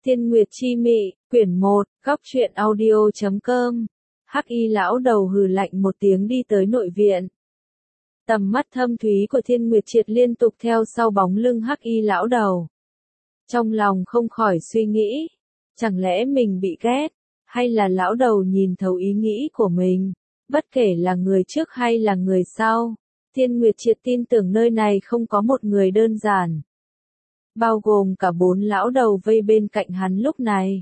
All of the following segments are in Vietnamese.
Thiên Nguyệt Chi Mị, quyển 1, góc truyện audio.com. Hắc Y lão đầu hừ lạnh một tiếng đi tới nội viện. Tầm mắt thâm thúy của Thiên Nguyệt Triệt liên tục theo sau bóng lưng Hắc Y lão đầu. Trong lòng không khỏi suy nghĩ, chẳng lẽ mình bị ghét, hay là lão đầu nhìn thấu ý nghĩ của mình, bất kể là người trước hay là người sau. Thiên Nguyệt Triệt tin tưởng nơi này không có một người đơn giản, bao gồm cả 4 lão đầu vây bên cạnh hắn lúc này.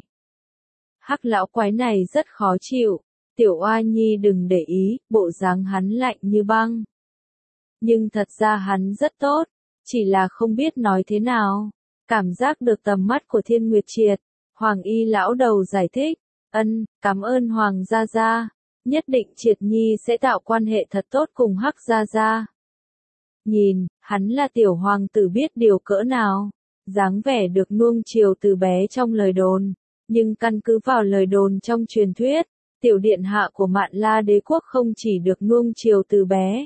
Hắc lão quái này rất khó chịu, Tiểu Oa Nhi đừng để ý, bộ dáng hắn lạnh như băng. Nhưng thật ra hắn rất tốt, chỉ là không biết nói thế nào. Cảm giác được tầm mắt của Thiên Nguyệt Triệt, Hoàng Y lão đầu giải thích, cảm ơn Hoàng gia gia, nhất định Triệt Nhi sẽ tạo quan hệ thật tốt cùng Hắc gia gia. Nhìn, hắn là tiểu hoàng tử biết điều cỡ nào, dáng vẻ được nuông chiều từ bé trong lời đồn, nhưng căn cứ vào lời đồn trong truyền thuyết, tiểu điện hạ của Mạn La đế quốc không chỉ được nuông chiều từ bé.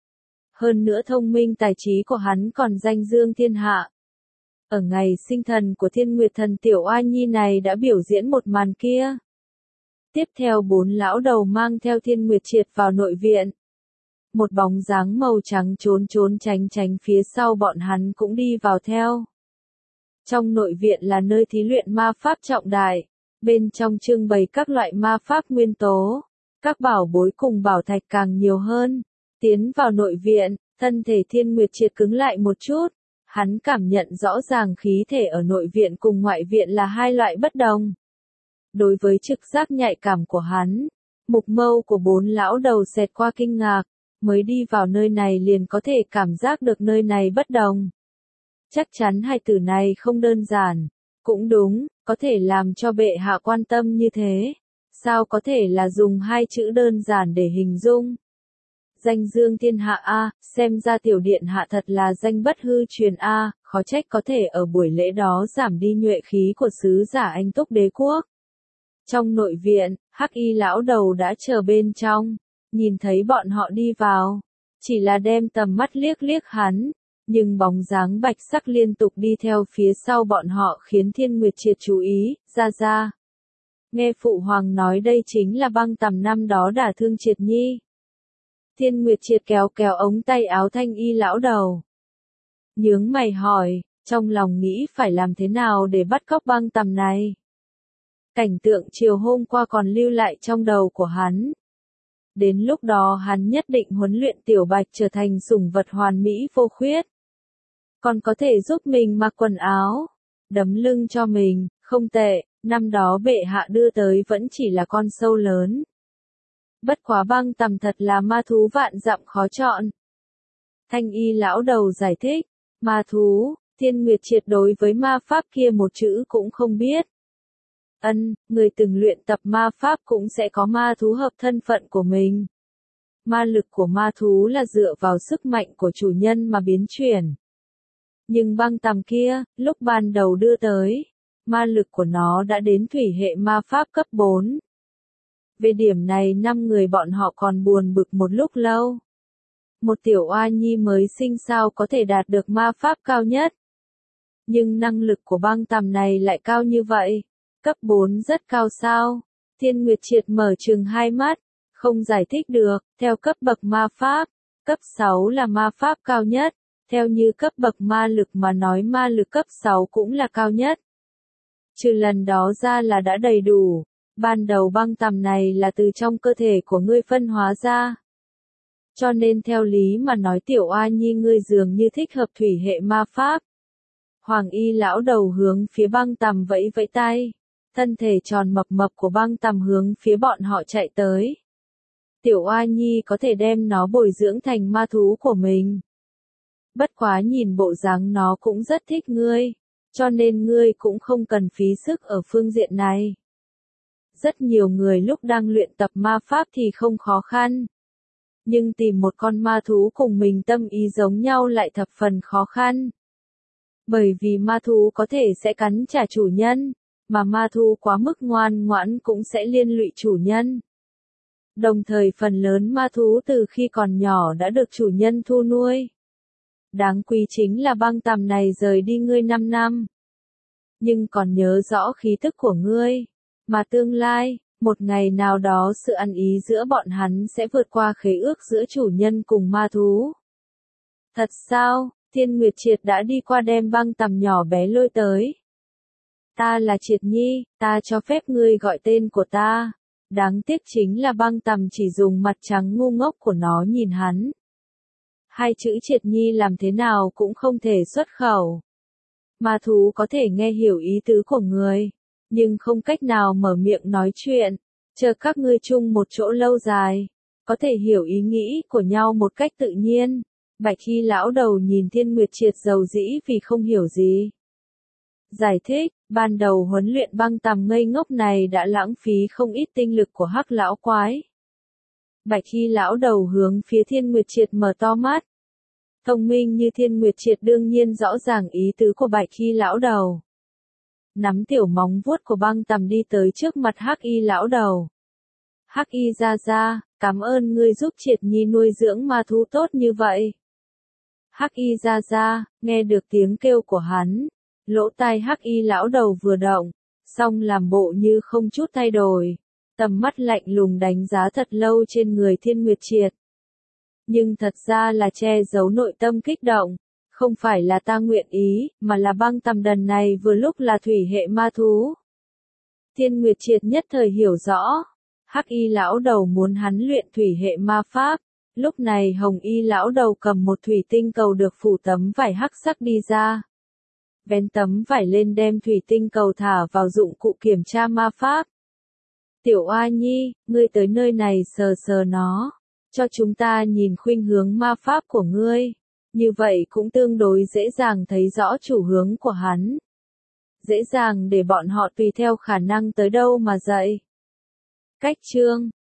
Hơn nữa thông minh tài trí của hắn còn danh dương thiên hạ. Ở ngày sinh thần của Thiên Nguyệt thần Tiểu Oa Nhi này đã biểu diễn một màn kia. Tiếp theo 4 lão đầu mang theo Thiên Nguyệt Triệt vào nội viện. Một bóng dáng màu trắng trốn tránh phía sau bọn hắn cũng đi vào theo. Trong nội viện là nơi thí luyện ma pháp trọng đại, bên trong trưng bày các loại ma pháp nguyên tố, các bảo bối cùng bảo thạch càng nhiều hơn. Tiến vào nội viện, thân thể Thiên Nguyệt Triệt cứng lại một chút, hắn cảm nhận rõ ràng khí thể ở nội viện cùng ngoại viện là hai loại bất đồng. Đối với trực giác nhạy cảm của hắn, mục mâu của 4 lão đầu xẹt qua kinh ngạc, mới đi vào nơi này liền có thể cảm giác được nơi này bất đồng. Chắc chắn hai tử này không đơn giản, cũng đúng, có thể làm cho bệ hạ quan tâm như thế, sao có thể là dùng hai chữ đơn giản để hình dung. Danh dương thiên hạ a, xem ra tiểu điện hạ thật là danh bất hư truyền a, khó trách có thể ở buổi lễ đó giảm đi nhuệ khí của sứ giả Anh Túc đế quốc. Trong nội viện, Hắc Y lão đầu đã chờ bên trong, nhìn thấy bọn họ đi vào, chỉ là đem tầm mắt liếc hắn, nhưng bóng dáng bạch sắc liên tục đi theo phía sau bọn họ khiến Thiên Nguyệt Triệt chú ý, ra. Nghe phụ hoàng nói đây chính là băng tầm năm đó đả thương Triệt Nhi. Thiên Nguyệt Triệt kéo ống tay áo Thanh Y lão đầu. Nhướng mày hỏi, trong lòng nghĩ phải làm thế nào để bắt cóc băng tầm này. Cảnh tượng chiều hôm qua còn lưu lại trong đầu của hắn. Đến lúc đó hắn nhất định huấn luyện Tiểu Bạch trở thành sủng vật hoàn mỹ vô khuyết. Còn có thể giúp mình mặc quần áo, đấm lưng cho mình, không tệ, năm đó bệ hạ đưa tới vẫn chỉ là con sâu lớn. Bất quá băng tầm thật là ma thú vạn dặm khó chọn. Thanh Y lão đầu giải thích, ma thú, Thiên Nguyệt Triệt đối với ma pháp kia một chữ cũng không biết. Người từng luyện tập ma pháp cũng sẽ có ma thú hợp thân phận của mình. Ma lực của ma thú là dựa vào sức mạnh của chủ nhân mà biến chuyển. Nhưng băng tầm kia, lúc ban đầu đưa tới, ma lực của nó đã đến thủy hệ ma pháp cấp 4. Về điểm này 5 người bọn họ còn buồn bực một lúc lâu. Một tiểu oa nhi mới sinh sao có thể đạt được ma pháp cao nhất. Nhưng năng lực của băng tầm này lại cao như vậy. Cấp 4 rất cao sao? Thiên Nguyệt Triệt mở trừng hai mắt, không giải thích được, theo cấp bậc ma pháp, cấp 6 là ma pháp cao nhất, theo như cấp bậc ma lực mà nói ma lực cấp 6 cũng là cao nhất. Trừ lần đó ra là đã đầy đủ, ban đầu băng tầm này là từ trong cơ thể của ngươi phân hóa ra. Cho nên theo lý mà nói Tiểu Oa Nhi ngươi dường như thích hợp thủy hệ ma pháp. Hoàng Y lão đầu hướng phía băng tầm vẫy tay. Thân thể tròn mập của băng tầm hướng phía bọn họ chạy tới. Tiểu Oa Nhi có thể đem nó bồi dưỡng thành ma thú của mình. Bất quá nhìn bộ dáng nó cũng rất thích ngươi, cho nên ngươi cũng không cần phí sức ở phương diện này. Rất nhiều người lúc đang luyện tập ma pháp thì không khó khăn. Nhưng tìm một con ma thú cùng mình tâm ý giống nhau lại thập phần khó khăn. Bởi vì ma thú có thể sẽ cắn trả chủ nhân, mà ma thú quá mức ngoan ngoãn cũng sẽ liên lụy chủ nhân. Đồng thời phần lớn ma thú từ khi còn nhỏ đã được chủ nhân thu nuôi. Đáng quý chính là băng tầm này rời đi ngươi 5 năm. nhưng còn nhớ rõ khí tức của ngươi. Mà tương lai, một ngày nào đó sự ăn ý giữa bọn hắn sẽ vượt qua khế ước giữa chủ nhân cùng ma thú. Thật sao? Thiên Nguyệt Triệt đã đi qua đem băng tằm nhỏ bé lôi tới. Ta là Triệt Nhi, ta cho phép ngươi gọi tên của ta. Đáng tiếc chính là băng tằm chỉ dùng mặt trắng ngu ngốc của nó nhìn hắn. Hai chữ Triệt Nhi làm thế nào cũng không thể xuất khẩu. Ma thú có thể nghe hiểu ý tứ của người, nhưng không cách nào mở miệng nói chuyện. Chờ các ngươi chung một chỗ lâu dài, có thể hiểu ý nghĩ của nhau một cách tự nhiên. Bạch Hy lão đầu nhìn Thiên Nguyệt Triệt dầu dĩ vì không hiểu gì. Giải thích, ban đầu huấn luyện băng tằm ngây ngốc này đã lãng phí không ít tinh lực của Hắc lão quái. Bạch Hy lão đầu hướng phía Thiên Nguyệt Triệt mở to mắt. Thông minh như Thiên Nguyệt Triệt đương nhiên rõ ràng ý tứ của Bạch Hy lão đầu. Nắm tiểu móng vuốt của băng tằm đi tới trước mặt Hắc Y lão đầu. Hắc Y ra, cảm ơn ngươi giúp Triệt Nhi nuôi dưỡng ma thú tốt như vậy. Hắc Y ra, nghe được tiếng kêu của hắn, lỗ tai Hắc Y lão đầu vừa động, xong làm bộ như không chút thay đổi, tầm mắt lạnh lùng đánh giá thật lâu trên người Thiên Nguyệt Triệt. Nhưng thật ra là che giấu nội tâm kích động, không phải là ta nguyện ý, mà là băng tằm đần này vừa lúc là thủy hệ ma thú. Thiên Nguyệt Triệt nhất thời hiểu rõ, Hắc Y lão đầu muốn hắn luyện thủy hệ ma pháp. Lúc này Hồng Y lão đầu cầm một thủy tinh cầu được phủ tấm vải hắc sắc đi ra. Vén tấm vải lên đem thủy tinh cầu thả vào dụng cụ kiểm tra ma pháp. Tiểu Oa Nhi, ngươi tới nơi này sờ sờ nó, cho chúng ta nhìn khuynh hướng ma pháp của ngươi. Như vậy cũng tương đối dễ dàng thấy rõ chủ hướng của hắn. Dễ dàng để bọn họ tùy theo khả năng tới đâu mà dạy. Cách chương